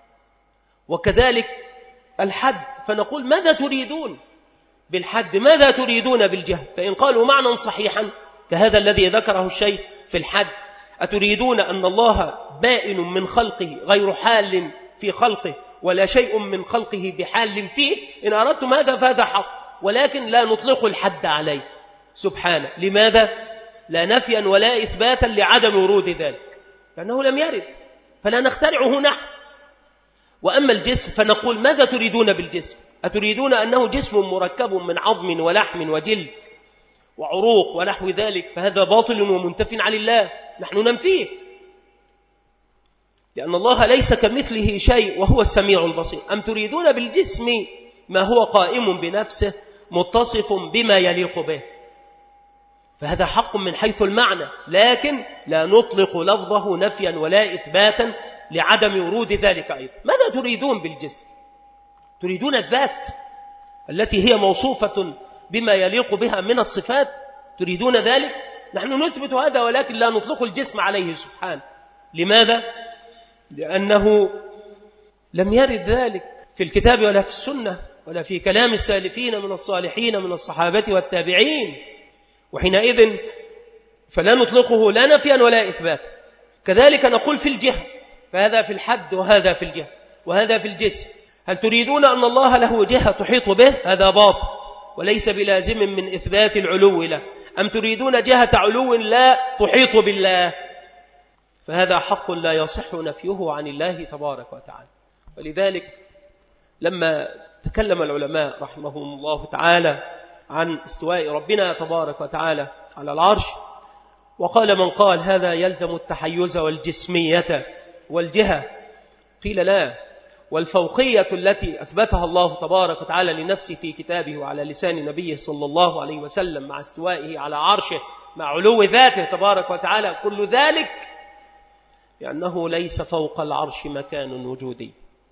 وكذلك الحد. فنقول ماذا تريدون بالحد؟ ماذا تريدون بالجهة؟ فإن قالوا معنى صحيحا كهذا الذي ذكره الشيخ في الحد: أتريدون أن الله بائن من خلقه غير حال في خلقه ولا شيء من خلقه بحال فيه؟ إن أردتم هذا فهذا حق، ولكن لا نطلق الحد عليه سبحانه. لماذا؟ لا نفيا ولا إثباتا لعدم ورود ذلك، لأنه لم يرد، فلا نخترعه نحن. وأما الجسم فنقول ماذا تريدون بالجسم؟ أتريدون أنه جسم مركب من عظم ولحم وجلد وعروق ونحو ذلك، فهذا باطل ومنتف عن الله، نحن ننفيه، لأن الله ليس كمثله شيء وهو السميع البصير. أم تريدون بالجسم ما هو قائم بنفسه متصف بما يليق به، فهذا حق من حيث المعنى، لكن لا نطلق لفظه نفيا ولا إثباتا لعدم ورود ذلك أيضا. ماذا تريدون بالجسم؟ تريدون الذات التي هي موصوفة بما يليق بها من الصفات؟ تريدون ذلك؟ نحن نثبت هذا ولكن لا نطلق الجسم عليه سبحانه. لماذا؟ لأنه لم يرد ذلك في الكتاب ولا في السنة ولا في كلام السالفين من الصالحين من الصحابة والتابعين، وحينئذ فلا نطلقه لا نفيا ولا إثباتا. كذلك نقول في الجهة، فهذا في الحد وهذا في الجهة وهذا في الجسم. هل تريدون أن الله له جهة تحيط به؟ هذا باطل وليس بلازم من إثبات العلو له. أم تريدون جهة علو لا تحيط بالله؟ فهذا حق لا يصح نفيه عن الله تبارك وتعالى. ولذلك لما تكلم العلماء رحمهم الله تعالى عن استواء ربنا تبارك وتعالى على العرش، وقال من قال هذا يلزم التحيز والجسمية والجهة، قيل لا، والفوقية التي أثبتها الله تبارك وتعالى لنفسه في كتابه وعلى لسان نبيه صلى الله عليه وسلم مع استوائه على عرشه مع علو ذاته تبارك وتعالى، كل ذلك لأنه ليس فوق العرش مكان وجودي.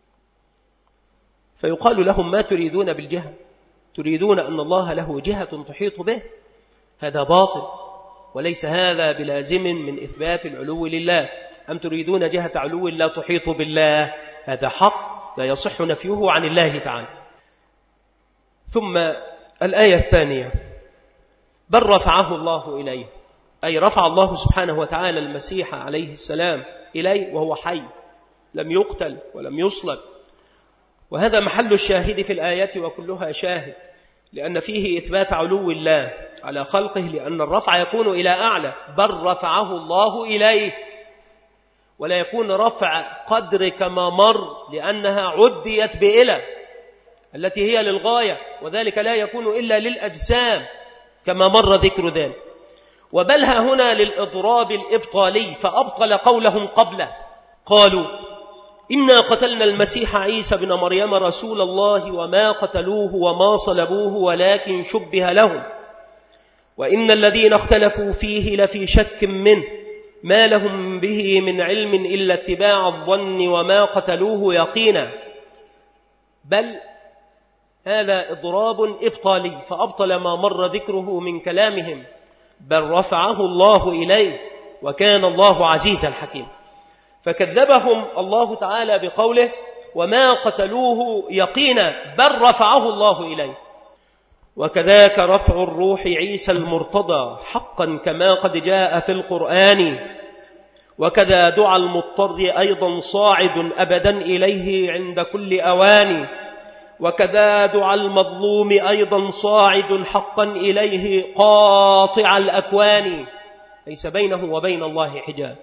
فيقال لهم ما تريدون بالجهة؟ تريدون أن الله له جهة تحيط به؟ هذا باطل وليس هذا بلازم من إثبات العلو لله. أم تريدون جهة علو لا تحيط بالله؟ هذا حق لا يصح نفيه عن الله تعالى. ثم الآية الثانية، بل رفعه الله إليه، أي رفع الله سبحانه وتعالى المسيح عليه السلام إليه وهو حي لم يقتل ولم يصلب. وهذا محل الشاهد في الآيات وكلها شاهد، لأن فيه إثبات علو الله على خلقه، لأن الرفع يكون إلى أعلى، بل رفعه الله إليه، ولا يكون رفع قدر كما مر لأنها عديت بإلى التي هي للغاية، وذلك لا يكون إلا للأجسام كما مر ذكر ذلك. وبلها هنا للإضراب الإبطالي، فأبطل قولهم قبله، قالوا إنا قتلنا المسيح عيسى بن مريم رسول الله وما قتلوه وما صلبوه ولكن شبه لهم وإن الذين اختلفوا فيه لفي شك منه ما لهم به من علم إلا اتباع الظن وما قتلوه يقينا. بل هذا إضراب إبطالي، فأبطل ما مر ذكره من كلامهم، بل رفعه الله إليه وكان الله عزيزا حكيما. فكذبهم الله تعالى بقوله وما قتلوه يقينا، بل رفعه الله إليه. وكذاك رفع الروح عيسى المرتضى حقا كما قد جاء في القرآن، وكذا دعا المضطر أيضا صاعد أبدا إليه عند كل أوان، وكذا دعا المظلوم أيضا صاعد حقا إليه قاطع الأكوان، ليس بينه وبين الله حجاب،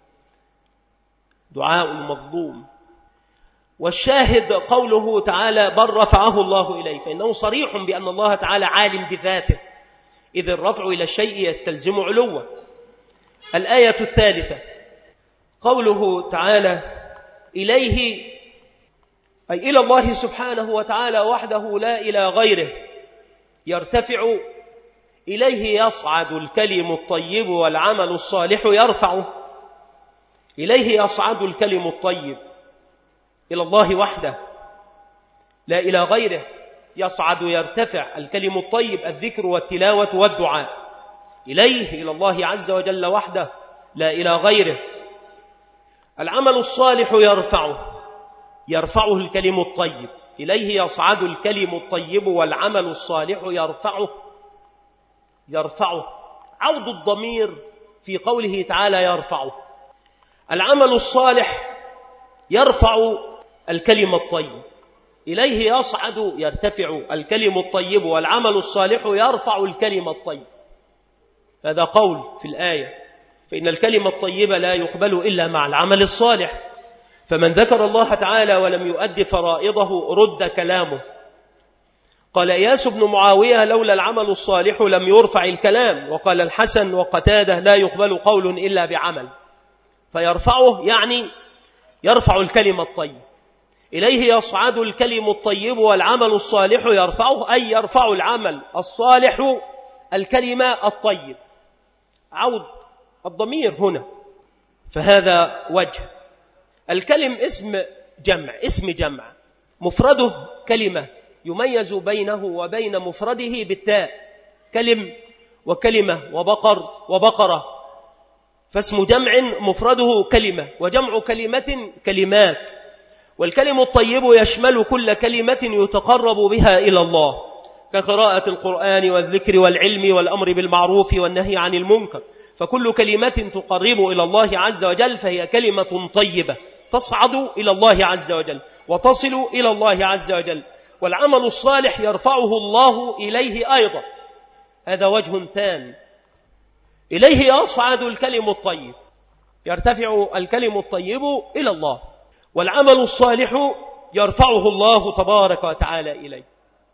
دعاء المظلوم. والشاهد قوله تعالى بل رفعه الله إليه، فإنه صريح بأن الله تعالى عالم بذاته، إذ الرفع إلى الشيء يستلزم علوه. الآية الثالثة قوله تعالى إليه، أي إلى الله سبحانه وتعالى وحده لا إلى غيره، يرتفع إليه يصعد الكلم الطيب والعمل الصالح يرفعه. إليه يصعد الكلم الطيب، إلى الله وحده لا إلى غيره، يصعد يرتفع الكلم الطيب الذكر والتلاوة والدعاء، إليه إلى الله عز وجل وحده لا إلى غيره. العمل الصالح يرفعه، يرفعه الكلم الطيب، إليه يصعد الكلم الطيب والعمل الصالح يرفعه يرفعه عود الضمير في قوله تعالى يرفعه. العمل الصالح يرفع الكلم الطيب، إليه يصعد يرتفع الكلم الطيب والعمل الصالح يرفع الكلم الطيب. هذا قول في الآية، فإن الكلمة الطيبة لا يقبل إلا مع العمل الصالح، فمن ذكر الله تعالى ولم يؤد فرائضه رد كلامه، قال إياس بن معاوية لولا العمل الصالح لم يرفع الكلام. وقال الحسن وقتاده لا يقبل قول إلا بعمل. فيرفعه يعني يرفع الكلمة الطيب، إليه يصعد الكلم الطيب والعمل الصالح يرفعه، أي يرفع العمل الصالح الكلمة الطيب. عود الضمير هنا، فهذا وجه. الكلم اسم جمع، اسم جمع مفرده كلمة يميز بينه وبين مفرده بالتاء، كلم وكلمة وبقر وبقرة، فاسم جمع مفرده كلمة، وجمع كلمة كلمات. والكلم الطيب يشمل كل كلمة يتقرب بها إلى الله، كقراءة القرآن والذكر والعلم والأمر بالمعروف والنهي عن المنكر، فكل كلمة تقرب إلى الله عز وجل فهي كلمة طيبة تصعد إلى الله عز وجل وتصل إلى الله عز وجل. والعمل الصالح يرفعه الله إليه أيضا، هذا وجه ثاني. إليه يصعد الكلم الطيب، يرتفع الكلم الطيب إلى الله، والعمل الصالح يرفعه الله تبارك وتعالى إليه.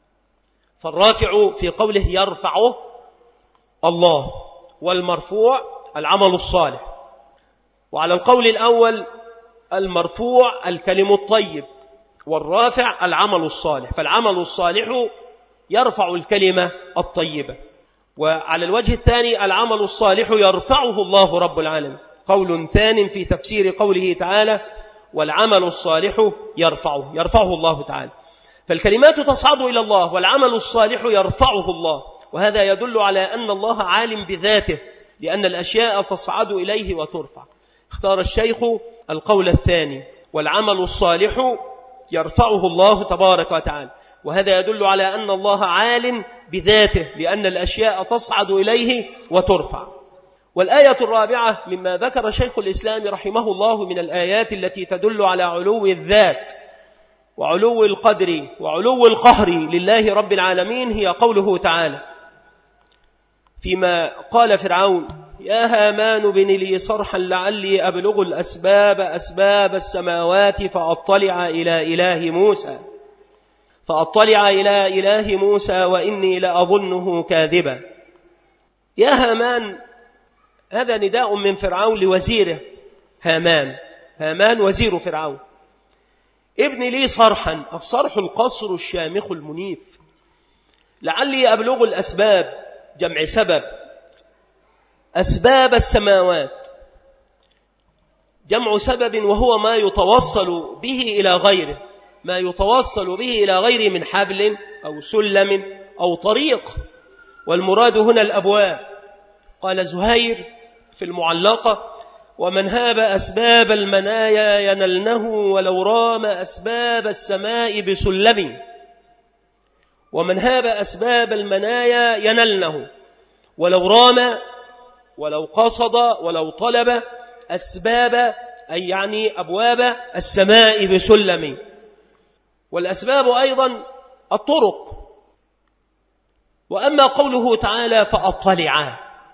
فالرافع في قوله يرفعه الله، والمرفوع العمل الصالح. وعلى القول الأول المرفوع الكلم الطيب، والرافع العمل الصالح، فالعمل الصالح يرفع الكلمة الطيبة. وعلى الوجه الثاني العمل الصالح يرفعه الله رب العالمين، قول ثان في تفسير قوله تعالى والعمل الصالح يرفعه، يرفعه الله تعالى. فالكلمات تصعد إلى الله والعمل الصالح يرفعه الله، وهذا يدل على أن الله عالم بذاته، لأن الأشياء تصعد إليه وترفع. اختار الشيخ القول الثاني والعمل الصالح يرفعه الله تبارك وتعالى، وهذا يدل على أن الله عالم بذاته، لأن الأشياء تصعد إليه وترفع. والآية الرابعة مما ذكر شيخ الإسلام رحمه الله من الآيات التي تدل على علو الذات وعلو القدر وعلو القهر لله رب العالمين هي قوله تعالى فيما قال فرعون يا هامان ابن لي صرحا لعلي أبلغ الأسباب أسباب السماوات فأطلع إلى إله موسى فأطلع إلى إله موسى وإني لأظنه كاذبا. يا هامان، هذا نداء من فرعون لوزيره هامان، هامان وزير فرعون. ابن لي صرحا، الصرح القصر الشامخ المنيف، لعلي أبلغ الأسباب جمع سبب، أسباب السماوات جمع سبب، وهو ما يتوصل به إلى غيره، ما يتوصل به إلى غيره من حبل أو سلم أو طريق، والمراد هنا الأبواب. قال زهير في المعلقة ومن هاب أسباب المنايا ينلنه ولو رام أسباب السماء بسلم، ومن هاب أسباب المنايا ينلنه ولو رام ولو قصد ولو طلب أسباب، أي يعني أبواب السماء بسلم. والأسباب أيضا الطرق. وأما قوله تعالى فأطلع،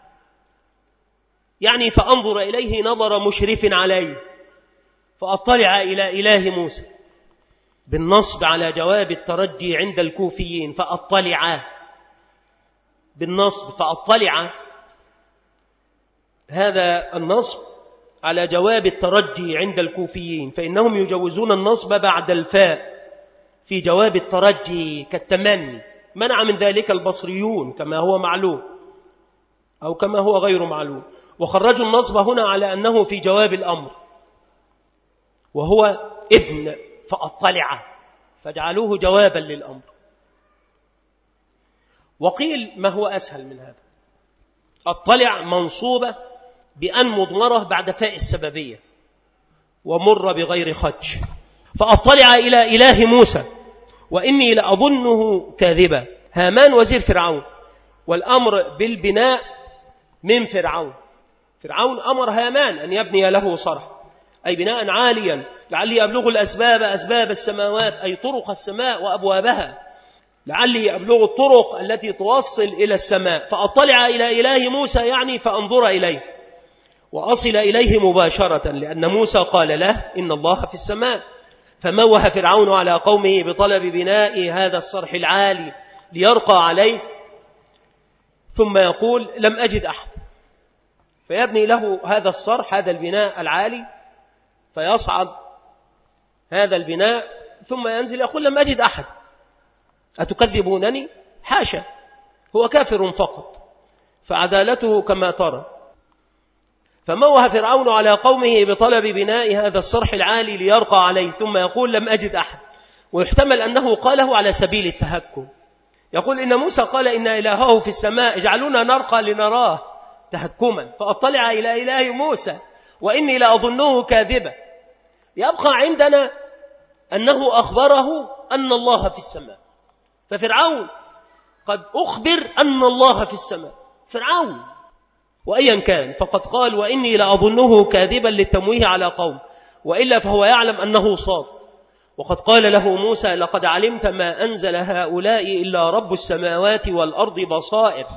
يعني فأنظر إليه نظر مشرف عليه، فأطلع إلى إله موسى بالنصب على جواب الترجي عند الكوفيين، فأطلع بالنصب، فأطلع هذا النصب على جواب الترجي عند الكوفيين، فإنهم يجوزون النصب بعد الفاء في جواب الترجي كالتمني، منع من ذلك البصريون كما هو معلوم أو كما هو غير معلوم، وخرجوا النصب هنا على أنه في جواب الأمر وهو ابن فأطلع، فجعلوه جوابا للأمر. وقيل ما هو أسهل من هذا، أطلع منصوبة بأن مضمرة بعد فاء السببية ومر بغير خدش، فأطلع إلى إله موسى وإني لأظنه كاذبا. هامان وزير فرعون، والأمر بالبناء من فرعون، فرعون أمر هامان أن يبني له صرح، أي بناء عاليا، لعلي أبلغ الأسباب أسباب السماوات، أي طرق السماء وأبوابها، لعلي أبلغ الطرق التي توصل إلى السماء. فأطلع إلى إله موسى يعني فأنظر إليه وأصل إليه مباشرة، لأن موسى قال له إن الله في السماء. فموه فرعون على قومه بطلب بناء هذا الصرح العالي ليرقى عليه، ثم يقول لم أجد أحد، فيبني له هذا الصرح، هذا البناء العالي، فيصعد هذا البناء ثم ينزل يقول لم أجد أحد، أتكذبونني؟ حاشا، هو كافر فقط، فعدالته كما ترى. فموه فرعون على قومه بطلب بناء هذا الصرح العالي ليرقى عليه، ثم يقول لم أجد أحد، ويحتمل أنه قاله على سبيل التهكم. يقول إن موسى قال إن إلهه في السماء اجعلونا نرقى لنراه تهكما فأطلع إلى إله موسى وإني لأظنه كاذبا. يبقى عندنا أنه أخبره أن الله في السماء، ففرعون قد أخبر أن الله في السماء، فرعون وأيا كان فقد قال وإني لأظنه كاذبا للتمويه على قوم، وإلا فهو يعلم أنه صادق. وقد قال له موسى لقد علمت ما أنزل هؤلاء إلا رب السماوات والأرض بصائر،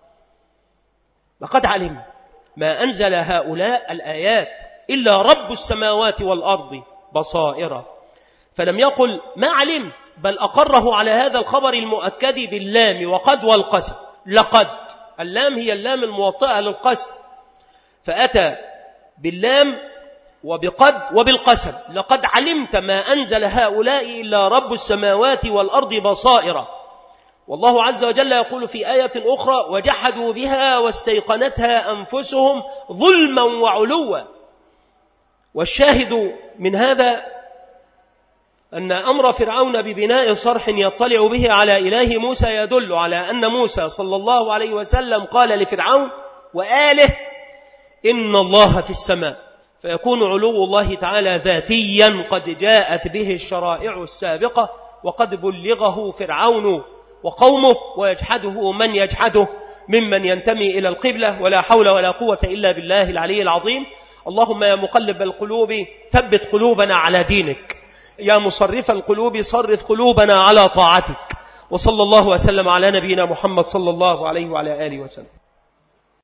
لقد علم ما أنزل هؤلاء الآيات إلا رب السماوات والأرض بصائر، فلم يقل ما علمت، بل أقره على هذا الخبر المؤكد باللام وقد والقسم. لقد، اللام هي اللام الموطئة للقسم، فأتى باللام وبقد وبالقسم. لقد علمت ما أنزل هؤلاء إلا رب السماوات والأرض بصائر. والله عز وجل يقول في آية أخرى وجحدوا بها واستيقنتها أنفسهم ظلما وعلوا. والشاهد من هذا أن أمر فرعون ببناء صرح يطلع به على إله موسى يدل على أن موسى صلى الله عليه وسلم قال لفرعون وآله إن الله في السماء، فيكون علو الله تعالى ذاتيا قد جاءت به الشرائع السابقة وقد بلغه فرعون وقومه، ويجحده من يجحده ممن ينتمي إلى القبلة. ولا حول ولا قوة إلا بالله العلي العظيم. اللهم يا مقلب القلوب ثبت قلوبنا على دينك، يا مصرف القلوب صرف قلوبنا على طاعتك. وصلى الله وسلم على نبينا محمد صلى الله عليه وعلى آله وسلم.